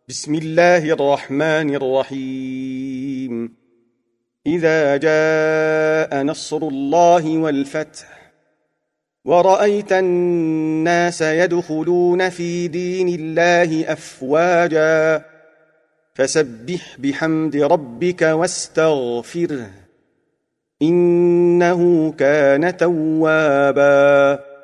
بسم الله الرحمن الرحيم إذا جاء نصر الله والفتح ورأيت الناس يدخلون في دين الله أفواجا فسبح بحمد ربك واستغفره إنه كان توابا